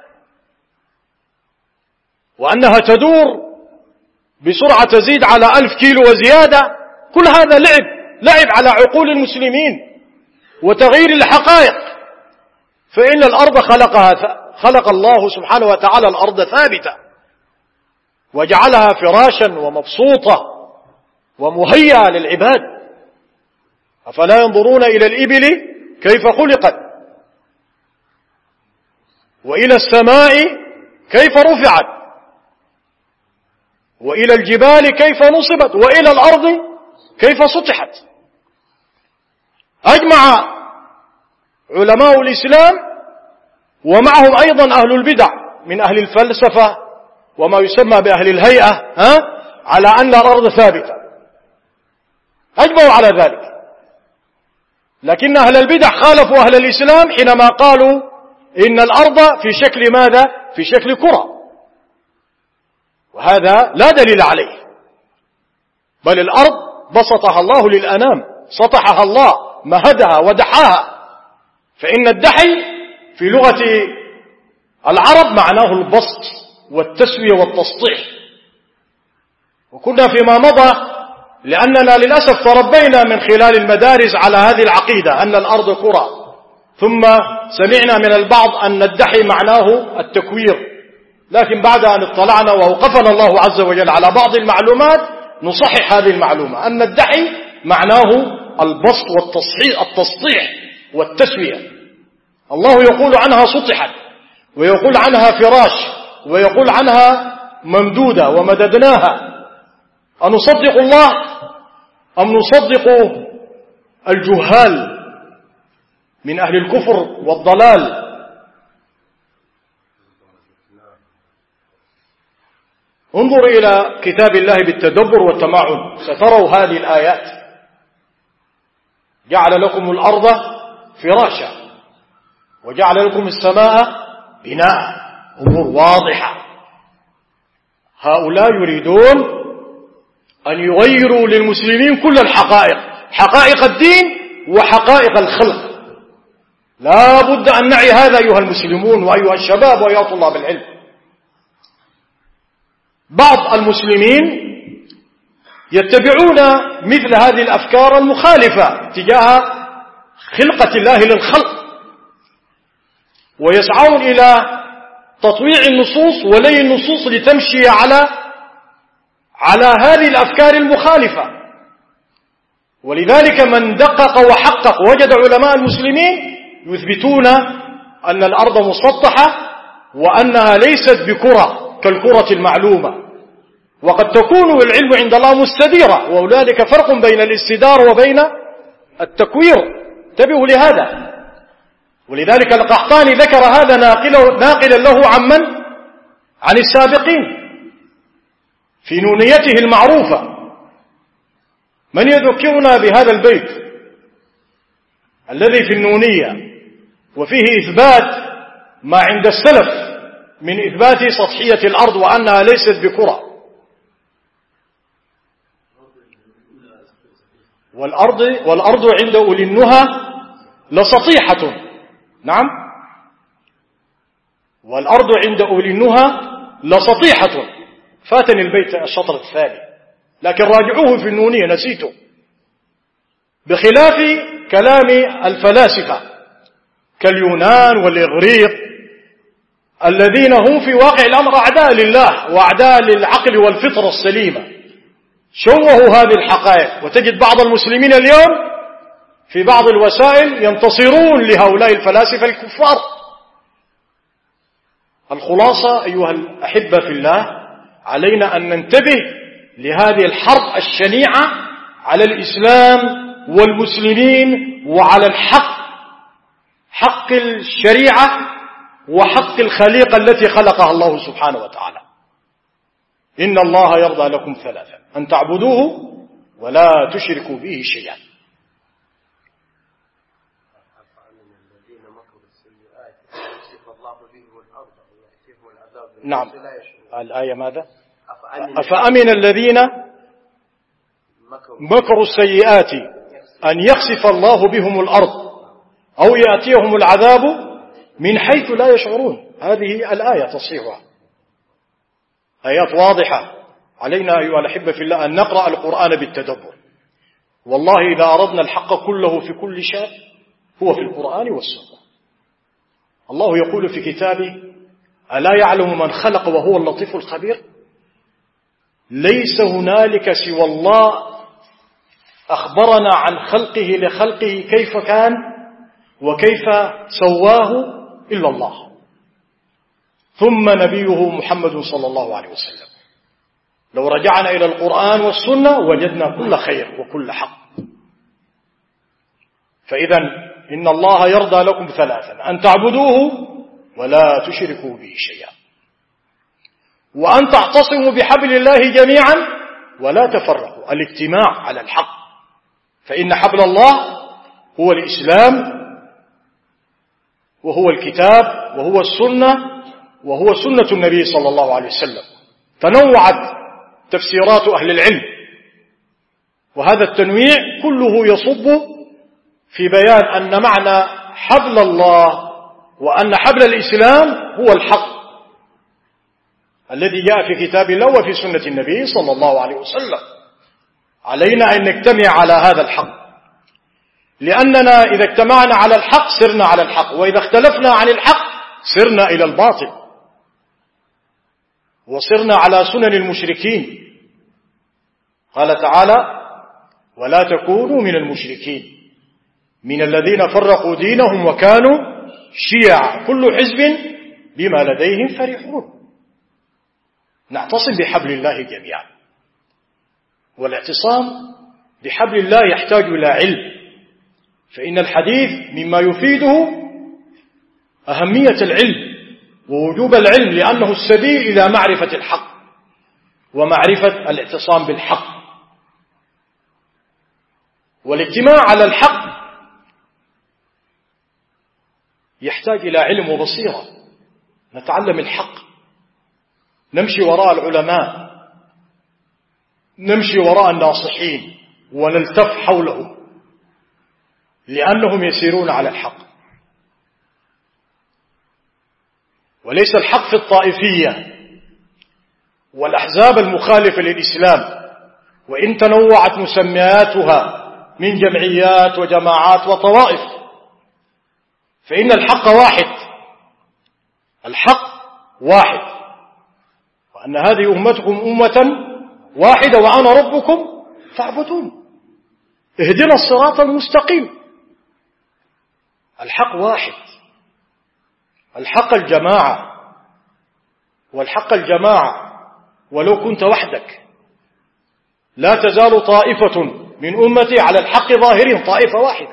وأنها تدور بسرعة تزيد على 1000 كيلو وزيادة. كل هذا لعب على عقول المسلمين وتغيير الحقائق. فإن الأرض خلق الله سبحانه وتعالى الأرض ثابتة، وجعلها فراشا ومبسوطة ومهيئة للعباد. أفلا ينظرون إلى الإبل كيف خلقت، وإلى السماء كيف رفعت، وإلى الجبال كيف نصبت، وإلى الأرض كيف سطحت. أجمع علماء الإسلام ومعهم أيضا أهل البدع من أهل الفلسفة وما يسمى بأهل الهيئة على أن الأرض ثابتة، أجمعوا على ذلك. لكن أهل البدع خالفوا أهل الإسلام حينما قالوا إن الأرض في شكل ماذا؟ في شكل كرة، وهذا لا دليل عليه. بل الأرض بسطها الله للأنام، سطحها الله، مهدها ودحاها. فإن الدحي في لغة العرب معناه البسط والتسوية والتسطيح. وكنا فيما مضى، لأننا للأسف تربينا من خلال المدارس على هذه العقيدة أن الأرض كرة، ثم سمعنا من البعض أن الدحي معناه التكوير. لكن بعد أن اطلعنا ووقفنا الله عز وجل على بعض المعلومات نصحح هذه المعلومة، أن الدحي معناه البسط والتسطيح والتسوية. الله يقول عنها سطحت، ويقول عنها فراش، ويقول عنها ممدودة ومددناها. أنصدق الله أم نصدق الجهال من أهل الكفر والضلال؟ انظر إلى كتاب الله بالتدبر والتمعن، ستروا هذه الآيات. جعل لكم الأرض فراشا وجعل لكم السماء بناء. أمور واضحة. هؤلاء يريدون أن يغيروا للمسلمين كل الحقائق، حقائق الدين وحقائق الخلق. لا بد أن نعي هذا أيها المسلمون وأيها الشباب وأيها طلاب العلم. بعض المسلمين يتبعون مثل هذه الأفكار المخالفة تجاه خلقة الله للخلق، ويسعون إلى تطويع النصوص ولي النصوص لتمشي على هذه الأفكار المخالفة. ولذلك من دقق وحقق وجد علماء المسلمين يثبتون أن الأرض مسطحة، وأنها ليست بكرة كالكرة المعلومة، وقد تكون العلم عند الله مستديرة، وذلك فرق بين الاستدار وبين التكوير. انتبهوا لهذا. ولذلك القحطاني ذكر هذا ناقلا له عن السابقين في نونيته المعروفة. من يذكرنا بهذا البيت الذي في النونية وفيه إثبات ما عند السلف من إثبات سطحية الأرض وأنها ليست بكرة؟ والأرض عند أولي النهى لسطيحة. نعم، والأرض عند أولي النهى لسطيحة. فاتني البيت الشطر الثاني، لكن راجعوه في النونية نسيته. بخلاف كلام الفلاسفة كاليونان والإغريق الذين هم في واقع الأمر أعداء لله وأعداء للعقل والفطرة السليمة، شوهوا هذه الحقائق. وتجد بعض المسلمين اليوم في بعض الوسائل ينتصرون لهؤلاء الفلاسفة الكفار. الخلاصة أيها الأحبة في الله، علينا أن ننتبه لهذه الحرب الشنيعة على الإسلام والمسلمين وعلى الحق، حق الشريعة وحق الخليقة التي خلقها الله سبحانه وتعالى. إن الله يرضى لكم ثلاثا: أن تعبدوه ولا تشركوا به شيئا. نعم، الآية ماذا؟ أفأمن الذين مكروا السيئات أن يخسف الله بهم الأرض أو يأتيهم العذاب من حيث لا يشعرون. هذه الآية تصحيحها، آيات واضحة. علينا أيها الأحبة في الله أن نقرأ القرآن بالتدبر. والله إذا أردنا الحق كله في كل شيء هو في القرآن والسنة. الله يقول في كتابه: ألا يعلم من خلق وهو اللطيف الخبير. ليس هنالك سوى الله أخبرنا عن خلقه لخلقه كيف كان وكيف سواه إلا الله، ثم نبيه محمد صلى الله عليه وسلم. لو رجعنا إلى القرآن والسنة وجدنا كل خير وكل حق. فإذا إن الله يرضى لكم ثلاثا: أن تعبدوه ولا تشركوا به شيئا، وأن تعتصموا بحبل الله جميعا ولا تفرقوا. الاجتماع على الحق، فإن حبل الله هو الإسلام وهو الكتاب وهو السنة وهو سنة النبي صلى الله عليه وسلم. تنوعت تفسيرات أهل العلم، وهذا التنويع كله يصب في بيان أن معنى حبل الله وأن حبل الإسلام هو الحق الذي جاء في كتاب الله وفي سنة النبي صلى الله عليه وسلم. علينا أن نجتمع على هذا الحق، لأننا إذا اجتمعنا على الحق سرنا على الحق، وإذا اختلفنا عن الحق سرنا إلى الباطل وصرنا على سنن المشركين. قال تعالى: ولا تكونوا من المشركين من الذين فرقوا دينهم وكانوا شيعا كل حزب بما لديهم فرحون. نعتصم بحبل الله جميعا، والاعتصام بحبل الله يحتاج إلى علم، فإن الحديث مما يفيده أهمية العلم ووجوب العلم، لأنه السبيل إلى معرفة الحق ومعرفة الاعتصام بالحق. والاجتماع على الحق يحتاج إلى علم وبصيرة، نتعلم الحق، نمشي وراء العلماء، نمشي وراء الناصحين ونلتف حولهم، لأنهم يسيرون على الحق. وليس الحق في الطائفية والأحزاب المخالفة للإسلام، وإن تنوعت مسمياتها من جمعيات وجماعات وطوائف، فإن الحق واحد. الحق واحد، وأن هذه أمتكم أمة واحدة وأنا ربكم فاعبدون. اهدنا الصراط المستقيم. الحق واحد، الحق الجماعة، والحق الجماعة ولو كنت وحدك. لا تزال طائفة من أمتي على الحق ظاهرين، طائفة واحدة،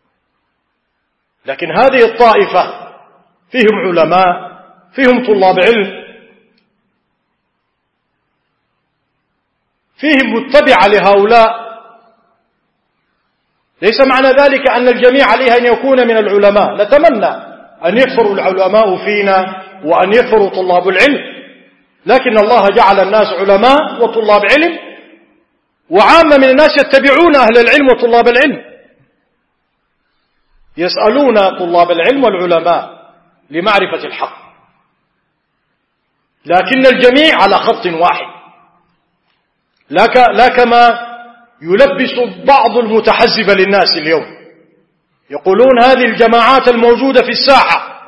لكن هذه الطائفة فيهم علماء، فيهم طلاب علم، فيهم متبعة لهؤلاء. ليس معنى ذلك أن الجميع عليه أن يكون من العلماء، نتمنى أن يكثر العلماء فينا وأن يكثروا طلاب العلم، لكن الله جعل الناس علماء وطلاب علم، وعامة من الناس يتبعون أهل العلم وطلاب العلم، يسألون طلاب العلم والعلماء لمعرفة الحق، لكن الجميع على خط واحد، لا كما يلبس بعض المتحزب للناس اليوم، يقولون هذه الجماعات الموجودة في الساحة،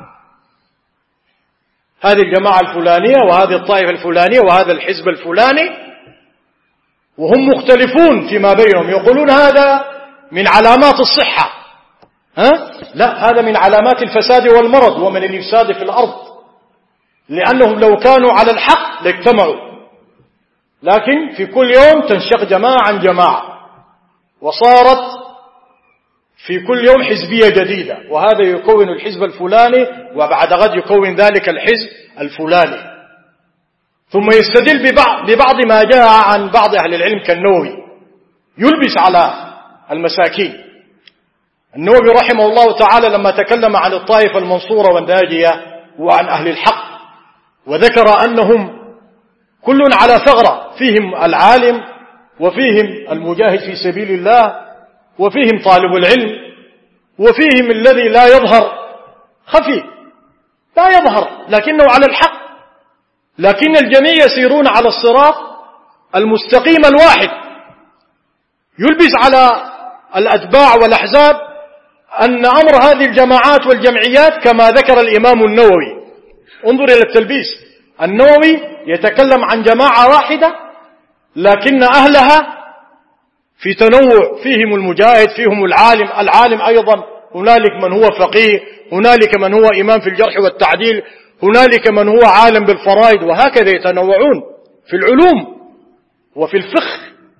هذه الجماعة الفلانية وهذه الطائفة الفلانية وهذا الحزب الفلاني، وهم مختلفون فيما بينهم، يقولون هذا من علامات الصحة. لا، هذا من علامات الفساد والمرض ومن الإفساد في الأرض، لأنهم لو كانوا على الحق لاجتمعوا، لكن في كل يوم تنشق جماعة عن جماعة، وصارت في كل يوم حزبية جديدة، وهذا يكون الحزب الفلاني وبعد غد يكون ذلك الحزب الفلاني، ثم يستدل ببعض ما جاء عن بعض أهل العلم كالنووي يلبس على المساكين. النووي رحمه الله تعالى لما تكلم عن الطائفة المنصورة والناجية وعن أهل الحق، وذكر أنهم كل على ثغرة، فيهم العالم وفيهم المجاهد في سبيل الله وفيهم طالب العلم وفيهم الذي لا يظهر، خفي لا يظهر لكنه على الحق، لكن الجميع يسيرون على الصراط المستقيم الواحد. يلبس على الأتباع والأحزاب أن أمر هذه الجماعات والجمعيات كما ذكر الإمام النووي. انظر إلى التلبيس، النووي يتكلم عن جماعة واحدة لكن أهلها في تنوع، فيهم المجاهد، فيهم العالم أيضا، هنالك من هو فقيه، هنالك من هو إمام في الجرح والتعديل، هنالك من هو عالم بالفرائض، وهكذا يتنوعون في العلوم وفي الفقه.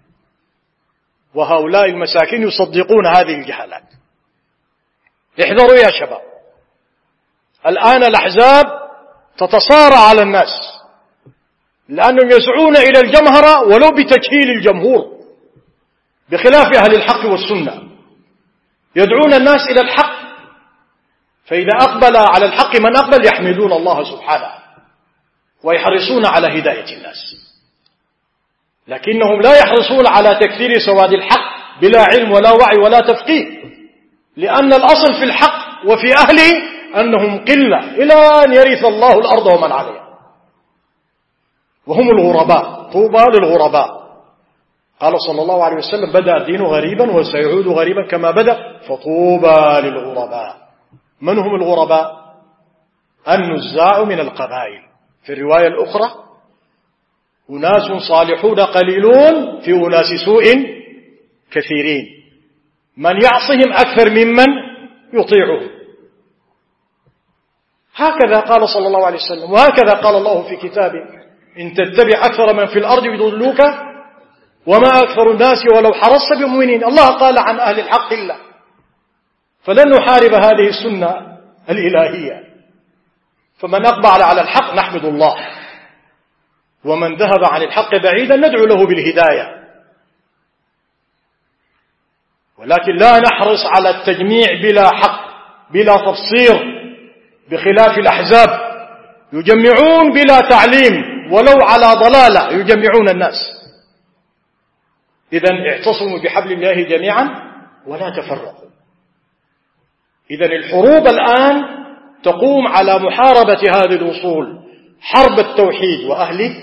وهؤلاء المساكين يصدقون هذه الجهالات. احذروا يا شباب، الآن الأحزاب تتصارع على الناس لأنهم يسعون إلى الجمهرة ولو بتجهيل الجمهور، بخلاف أهل الحق والسنة يدعون الناس إلى الحق، فإذا أقبل على الحق من أقبل يحمدون الله سبحانه ويحرصون على هداية الناس، لكنهم لا يحرصون على تكثير سواد الحق بلا علم ولا وعي ولا تفقيه، لأن الأصل في الحق وفي أهله أنهم قلة إلى أن يرث الله الأرض ومن عليها، وهم الغرباء، طوبى للغرباء. قال صلى الله عليه وسلم: بدأ الدين غريبا وسيعود غريبا كما بدأ، فطوبى للغرباء. من هم الغرباء؟ النزاع من القبائل. في الرواية الأخرى: أناس صالحون قليلون في أناس سوء كثيرين، من يعصهم أكثر ممن يطيعهم. هكذا قال صلى الله عليه وسلم، وهكذا قال الله في كتابه: إن تتبع أكثر من في الأرض يضلوك وما أكثر الناس ولو حرصت بمؤمنين. الله قال عن أهل الحق إلا، فلن نحارب هذه السنة الإلهية. فمن أقبل على الحق نحمد الله، ومن ذهب عن الحق بعيدا ندعو له بالهداية، ولكن لا نحرص على التجميع بلا حق بلا تفسير، بخلاف الأحزاب يجمعون بلا تعليم ولو على ضلالة يجمعون الناس. إذن اعتصموا بحبل الله جميعا ولا تفرقوا. إذن الحروب الآن تقوم على محاربة هذه الأصول، حرب التوحيد وأهله،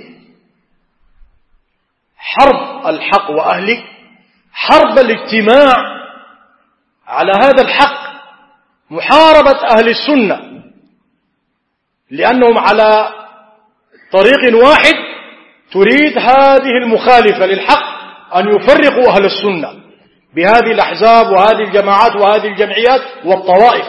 حرب الحق وأهله، حرب الاجتماع على هذا الحق، محاربة أهل السنة لأنهم على طريق واحد. تريد هذه المخالفة للحق أن يفرقوا أهل السنة بهذه الأحزاب وهذه الجماعات وهذه الجمعيات والطوائف.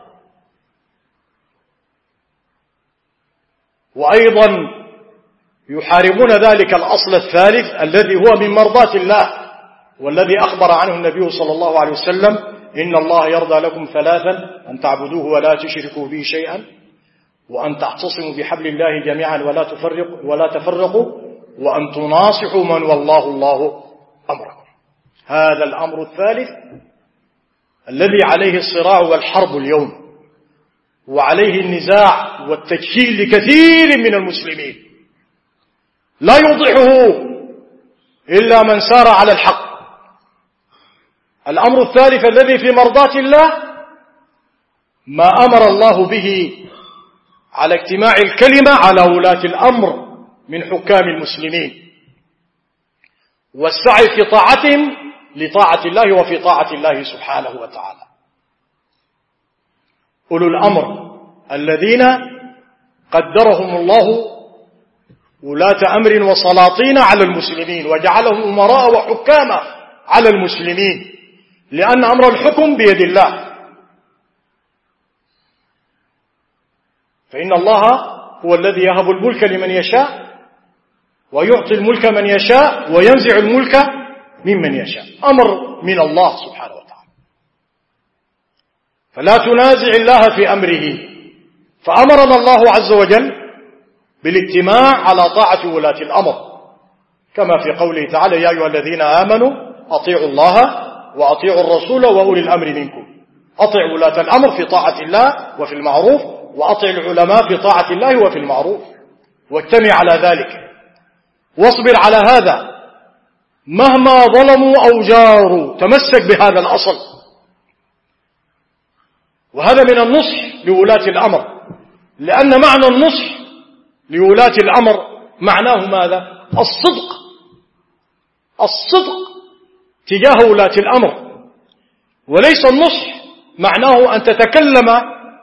وأيضا يحاربون ذلك الأصل الثالث الذي هو من مرضاة الله، والذي أخبر عنه النبي صلى الله عليه وسلم: إن الله يرضى لكم ثلاثا: أن تعبدوه ولا تشركوا به شيئا، وأن تعتصموا بحبل الله جميعا ولا تفرقوا، وأن تناصحوا من والله الله أمركم. هذا الأمر الثالث الذي عليه الصراع والحرب اليوم، وعليه النزاع والتجهيل لكثير من المسلمين، لا يوضحه إلا من سار على الحق. الأمر الثالث الذي في مرضاة الله ما أمر الله به على اجتماع الكلمة على ولاة الأمر من حكام المسلمين، والسعي في طاعتهم لطاعة الله وفي طاعة الله سبحانه وتعالى. أولو الأمر الذين قدرهم الله ولاة أمر وسلاطين على المسلمين وجعلهم أمراء وحكاما على المسلمين، لأن أمر الحكم بيد الله، فإن الله هو الذي يهب الملك لمن يشاء ويعطي الملك من يشاء وينزع الملك ممن يشاء، أمر من الله سبحانه وتعالى. فلا تنازع الله في أمره. فأمرنا الله عز وجل بالاجتماع على طاعة ولاة الأمر، كما في قوله تعالى: يا أيها الذين آمنوا أطيعوا الله وأطيعوا الرسول وأولي الأمر منكم. أطع ولاة الأمر في طاعة الله وفي المعروف، وأطع العلماء في طاعة الله وفي المعروف، واجتمع على ذلك واصبر على هذا مهما ظلموا أو جاروا. تمسك بهذا الأصل. وهذا من النصح لولاة الأمر، لأن معنى النصح لولاة الأمر معناه ماذا؟ الصدق تجاه ولاة الأمر. وليس النصح معناه أن تتكلم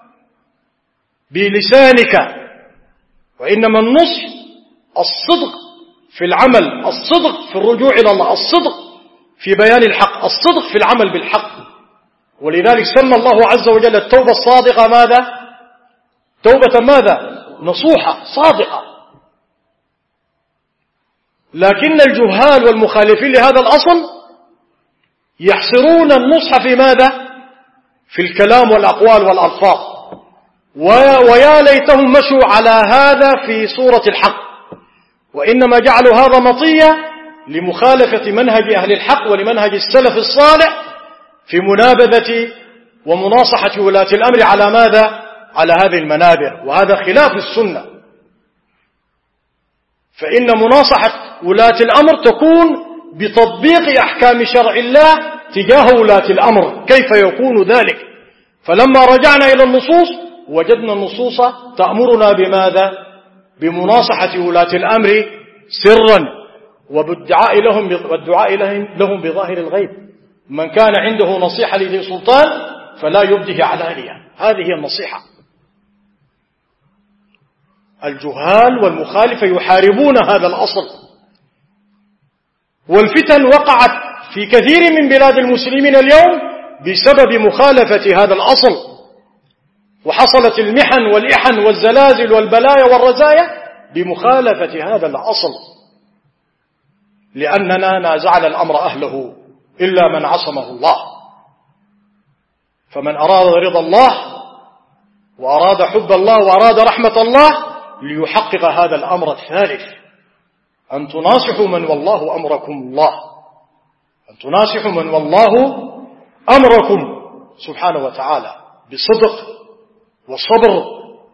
بلسانك، وإنما النصح الصدق في العمل، الصدق في الرجوع إلى الله، الصدق في بيان الحق، الصدق في العمل بالحق. ولذلك سمى الله عز وجل التوبة الصادقة ماذا؟ توبة ماذا؟ نصوحة صادقة. لكن الجهال والمخالفين لهذا الأصل يحصرون النصح في ماذا؟ في الكلام والأقوال والألفاظ. ويا ليتهم مشوا على هذا في صورة الحق، وإنما جعلوا هذا مطية لمخالفة منهج أهل الحق ولمنهج السلف الصالح في منابذة ومناصحة ولاة الأمر على ماذا؟ على هذه المنابر. وهذا خلاف السنة. فإن مناصحة ولاة الأمر تكون بتطبيق أحكام شرع الله تجاه ولاة الأمر. كيف يكون ذلك؟ فلما رجعنا إلى النصوص وجدنا النصوص تأمرنا بماذا؟ بمناصحة ولاة الأمر سرا، والدعاء لهم بظاهر الغيب. من كان عنده نصيحة لذي سلطان فلا يبده علانية. هذه هي النصيحة. الجهال والمخالفة يحاربون هذا الأصل. والفتن وقعت في كثير من بلاد المسلمين اليوم بسبب مخالفة هذا الأصل، وحصلت المحن والإحن والزلازل والبلايا والرزايا بمخالفة هذا الأصل، لأننا نازعنا الأمر أهله إلا من عصمه الله. فمن أراد رضا الله وأراد حب الله وأراد رحمة الله ليحقق هذا الأمر الثالث: أن تناصحوا من والله أمركم الله، أن تناصحوا من والله أمركم سبحانه وتعالى بصدق وصبر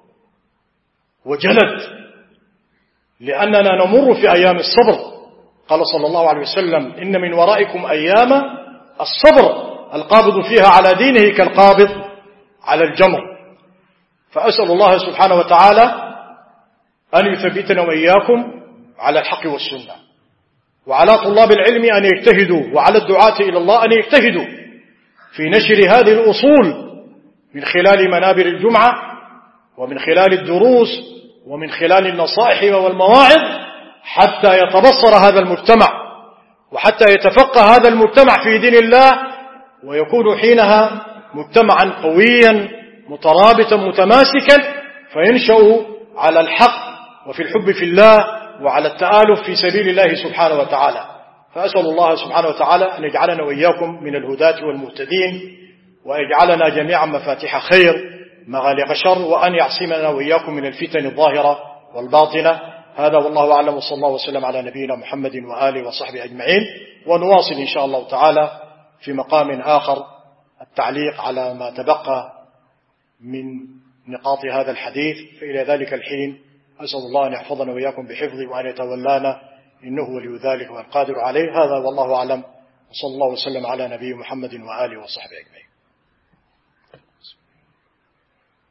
وجلد، لأننا نمر في أيام الصبر. قال صلى الله عليه وسلم: إن من ورائكم أيام الصبر القابض فيها على دينه كالقابض على الجمر. فأسأل الله سبحانه وتعالى أن يثبتنا وإياكم على الحق والسنة، وعلى طلاب العلم أن يجتهدوا، وعلى الدعاة إلى الله أن يجتهدوا في نشر هذه الأصول من خلال منابر الجمعة، ومن خلال الدروس، ومن خلال النصائح والمواعظ، حتى يتبصر هذا المجتمع، وحتى يتفقه هذا المجتمع في دين الله، ويكون حينها مجتمعا قويا مترابطا متماسكا، فينشأ على الحق وفي الحب في الله وعلى التآلف في سبيل الله سبحانه وتعالى. فأسأل الله سبحانه وتعالى أن يجعلنا وإياكم من الهداة والمهتدين، ويجعلنا جميعا مفاتيح خير مغاليق شر، وأن يعصمنا وإياكم من الفتن الظاهرة والباطنة. هذا والله أعلم، وصلى الله وسلم على نبينا محمد وآله وصحبه أجمعين. ونواصل إن شاء الله تعالى في مقام آخر التعليق على ما تبقى من نقاط هذا الحديث. فإلى ذلك الحين أسأل الله أن يحفظنا وإياكم بحفظه، وأن يتولانا إنه ولي ذلك والقادر عليه. هذا والله أعلم، وصلى الله وسلم على نبي محمد وآله وصحبه أجمعين.